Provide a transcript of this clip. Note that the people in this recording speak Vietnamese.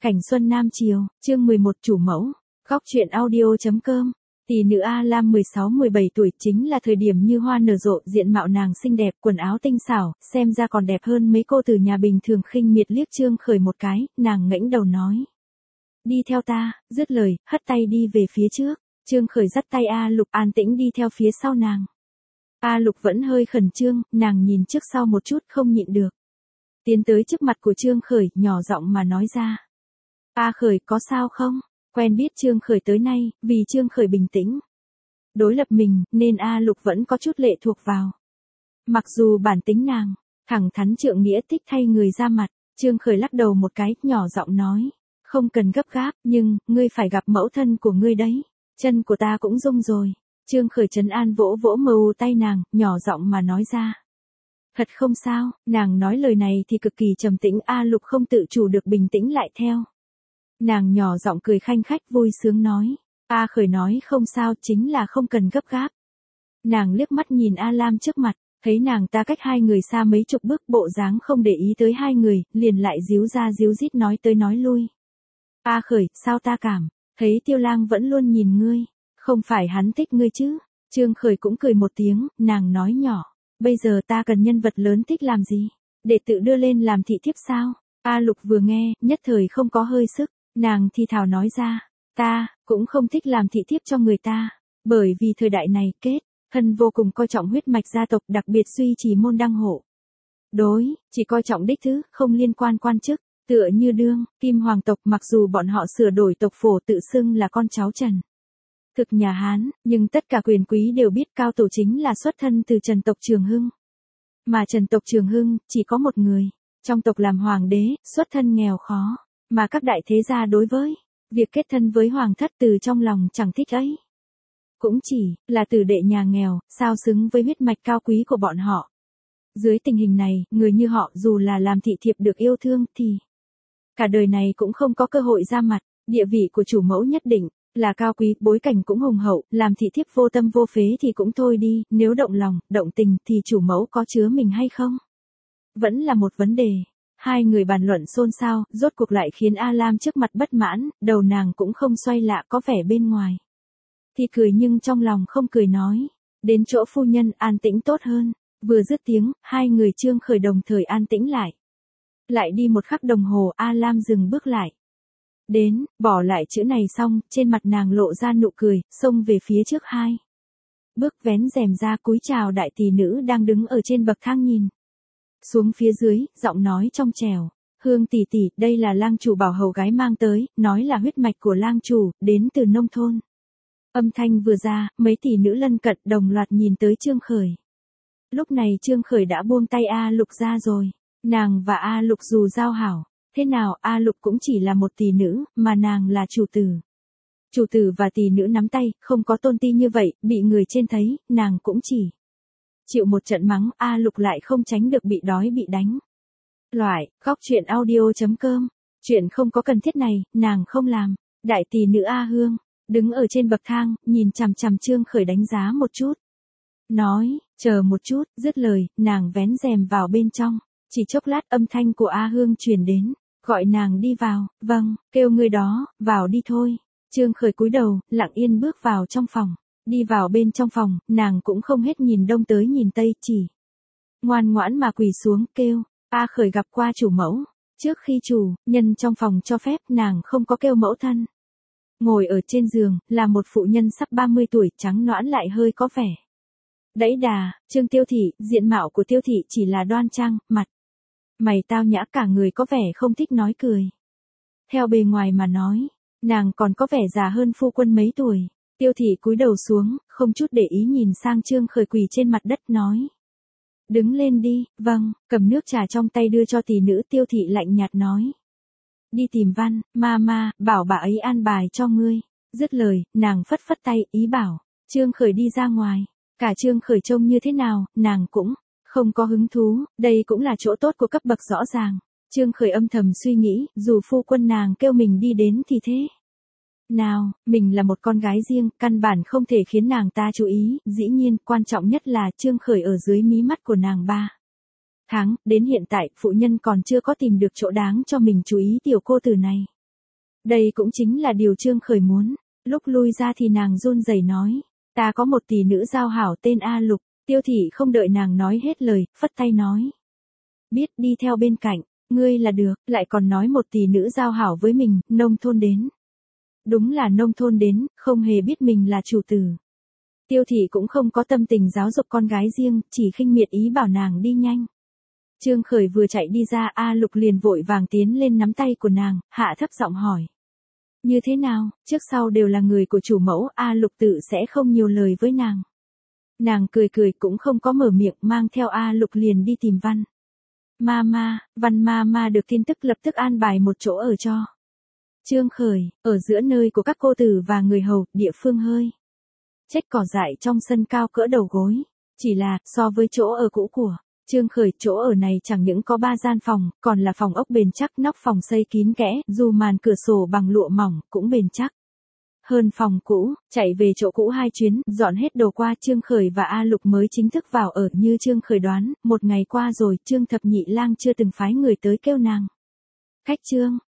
Cảnh xuân Nam Triều, chương 11 chủ mẫu, góc truyện audio.com. Tỷ nữ A Lam 16-17 tuổi chính là thời điểm như hoa nở rộ, diện mạo nàng xinh đẹp, quần áo tinh xảo, xem ra còn đẹp hơn mấy cô từ nhà bình thường. Khinh miệt liếc Trương Khởi một cái, nàng ngẩng đầu nói: "Đi theo ta." Dứt lời, hất tay đi về phía trước. Trương Khởi dắt tay A Lục an tĩnh đi theo phía sau nàng. A Lục vẫn hơi khẩn trương, nàng nhìn trước sau một chút không nhịn được. Tiến tới trước mặt của Trương Khởi, nhỏ giọng mà nói ra: "A Khởi có sao không?" Quen biết Trương Khởi tới nay, vì Trương Khởi bình tĩnh đối lập mình, nên A Lục vẫn có chút lệ thuộc vào. Mặc dù bản tính nàng thẳng thắn trượng nghĩa thích thay người ra mặt, Trương Khởi lắc đầu một cái, nhỏ giọng nói: "Không cần gấp gáp, nhưng ngươi phải gặp mẫu thân của ngươi đấy. Chân của ta cũng rung rồi." Trương Khởi trấn an vỗ vỗ mờ u tay nàng, nhỏ giọng mà nói ra: "Thật không sao." Nàng nói lời này thì cực kỳ trầm tĩnh, A Lục không tự chủ được bình tĩnh lại theo. Nàng nhỏ giọng cười khanh khách vui sướng nói: "A Khởi nói không sao, chính là không cần gấp gáp." Nàng liếc mắt nhìn A Lam trước mặt, thấy nàng ta cách hai người xa mấy chục bước, bộ dáng không để ý tới hai người, liền lại díu ra díu dít nói tới nói lui: "A Khởi, sao ta cảm thấy Tiêu Lang vẫn luôn nhìn ngươi, không phải hắn thích ngươi chứ?" Trương Khởi cũng cười một tiếng, nàng nói nhỏ: "Bây giờ ta cần nhân vật lớn thích làm gì? Để tự đưa lên làm thị thiếp sao?" A Lục vừa nghe, nhất thời không có hơi sức, nàng thì thào nói ra: "Ta cũng không thích làm thị thiếp cho người ta, bởi vì thời đại này kết thân vô cùng coi trọng huyết mạch gia tộc, đặc biệt duy trì môn đăng hộ đối, chỉ coi trọng đích thứ, không liên quan quan chức. Tựa như đương kim hoàng tộc, mặc dù bọn họ sửa đổi tộc phổ tự xưng là con cháu Trần thực nhà Hán, nhưng tất cả quyền quý đều biết cao tổ chính là xuất thân từ Trần tộc Trường Hưng. Mà Trần tộc Trường Hưng chỉ có một người trong tộc làm hoàng đế, xuất thân nghèo khó, mà các đại thế gia đối với việc kết thân với hoàng thất từ trong lòng chẳng thích ấy. Cũng chỉ là tử đệ nhà nghèo, sao xứng với huyết mạch cao quý của bọn họ. Dưới tình hình này, người như họ dù là làm thị thiếp được yêu thương thì cả đời này cũng không có cơ hội ra mặt. Địa vị của chủ mẫu nhất định là cao quý, bối cảnh cũng hùng hậu, làm thị thiếp vô tâm vô phế thì cũng thôi đi, nếu động lòng, động tình thì chủ mẫu có chứa mình hay không? Vẫn là một vấn đề. Hai người bàn luận xôn xao, rốt cuộc lại khiến A Lam trước mặt bất mãn, đầu nàng cũng không xoay lạ, có vẻ bên ngoài thì cười nhưng trong lòng không cười, nói: "Đến chỗ phu nhân, an tĩnh tốt hơn." Vừa dứt tiếng, hai người Trương Khởi đồng thời an tĩnh lại. Lại đi một khắc đồng hồ, A Lam dừng bước lại. Đến, bỏ lại chữ này xong, trên mặt nàng lộ ra nụ cười, xông về phía trước hai bước, vén rèm ra cúi chào đại tỷ nữ đang đứng ở trên bậc thang nhìn xuống phía dưới, giọng nói trong trẻo: "Hương tỷ tỷ, đây là lang chủ bảo hầu gái mang tới, nói là huyết mạch của lang chủ, đến từ nông thôn." Âm thanh vừa ra, mấy tỷ nữ lân cận đồng loạt nhìn tới Trương Khởi. Lúc này Trương Khởi đã buông tay A Lục ra rồi. Nàng và A Lục dù giao hảo thế nào, A Lục cũng chỉ là một tỷ nữ, mà nàng là chủ tử. Chủ tử và tỷ nữ nắm tay, không có tôn ti như vậy, bị người trên thấy, nàng cũng chỉ chịu một trận mắng. A Lục lại không tránh được bị đói bị đánh. Loại, góc truyện audio.com. Chuyện không có cần thiết này, nàng không làm. Đại tỷ nữ A Hương đứng ở trên bậc thang, nhìn chằm chằm Trương Khởi đánh giá một chút. Nói: "Chờ một chút." Dứt lời, nàng vén rèm vào bên trong. Chỉ chốc lát, âm thanh của A Hương truyền đến, gọi nàng đi vào. "Vâng." "Kêu người đó, vào đi thôi." Trương Khởi cúi đầu, lặng yên bước vào trong phòng. Đi vào bên trong phòng, nàng cũng không hết nhìn đông tới nhìn tây, chỉ ngoan ngoãn mà quỳ xuống, kêu: "A Khởi gặp qua chủ mẫu." Trước khi chủ nhân trong phòng cho phép, nàng không có kêu mẫu thân. Ngồi ở trên giường, là một phụ nhân sắp 30 tuổi, trắng nõn lại hơi có vẻ đẫy đà. Trương Tiêu Thị, diện mạo của Tiêu Thị chỉ là đoan trang, mặt mày tao nhã, cả người có vẻ không thích nói cười. Theo bề ngoài mà nói, nàng còn có vẻ già hơn phu quân mấy tuổi. Tiêu Thị cúi đầu xuống, không chút để ý nhìn sang Trương Khởi quỳ trên mặt đất, nói: "Đứng lên đi." "Vâng." Cầm nước trà trong tay đưa cho tỷ nữ. Tiêu Thị lạnh nhạt nói: "Đi tìm Văn Mama, bảo bà ấy an bài cho ngươi." Dứt lời, nàng phất phất tay, ý bảo Trương Khởi đi ra ngoài. Cả Trương Khởi trông như thế nào, nàng cũng không có hứng thú, đây cũng là chỗ tốt của cấp bậc rõ ràng. Trương Khởi âm thầm suy nghĩ, dù phu quân nàng kêu mình đi đến thì thế nào, mình là một con gái riêng, căn bản không thể khiến nàng ta chú ý. Dĩ nhiên, quan trọng nhất là Trương Khởi ở dưới mí mắt của nàng 3 tháng, đến hiện tại, phụ nhân còn chưa có tìm được chỗ đáng cho mình chú ý tiểu cô tử này. Đây cũng chính là điều Trương Khởi muốn. Lúc lui ra thì nàng run rẩy nói. Ta có một tỷ nữ giao hảo tên A Lục. Tiêu thị không đợi nàng nói hết lời, phất tay nói. Biết đi theo bên cạnh, ngươi là được, lại còn nói một tỷ nữ giao hảo với mình, nông thôn đến. Đúng là nông thôn đến, không hề biết mình là chủ tử. Tiêu thị cũng không có tâm tình giáo dục con gái riêng, chỉ khinh miệt ý bảo nàng đi nhanh. Trương Khởi vừa chạy đi ra, A Lục liền vội vàng tiến lên nắm tay của nàng, hạ thấp giọng hỏi. Như thế nào, trước sau đều là người của chủ mẫu, A Lục tự sẽ không nhiều lời với nàng. Nàng cười cười cũng không có mở miệng, mang theo A Lục liền đi tìm Văn. Mama, Văn mama được tin tức lập tức an bài một chỗ ở cho Trương Khởi, ở giữa nơi của các cô tử và người hầu, địa phương hơi trách cỏ dại trong sân cao cỡ đầu gối. Chỉ là, so với chỗ ở cũ của Trương Khởi, chỗ ở này chẳng những có 3 gian phòng, còn là phòng ốc bền chắc, nóc phòng xây kín kẽ, dù màn cửa sổ bằng lụa mỏng, cũng bền chắc. Hơn phòng cũ, chạy về chỗ cũ 2 chuyến, dọn hết đồ qua, Trương Khởi và A Lục mới chính thức vào ở. Như Trương Khởi đoán, một ngày qua rồi, Trương Thập Nhị Lang chưa từng phái người tới kêu nàng. Cách Trương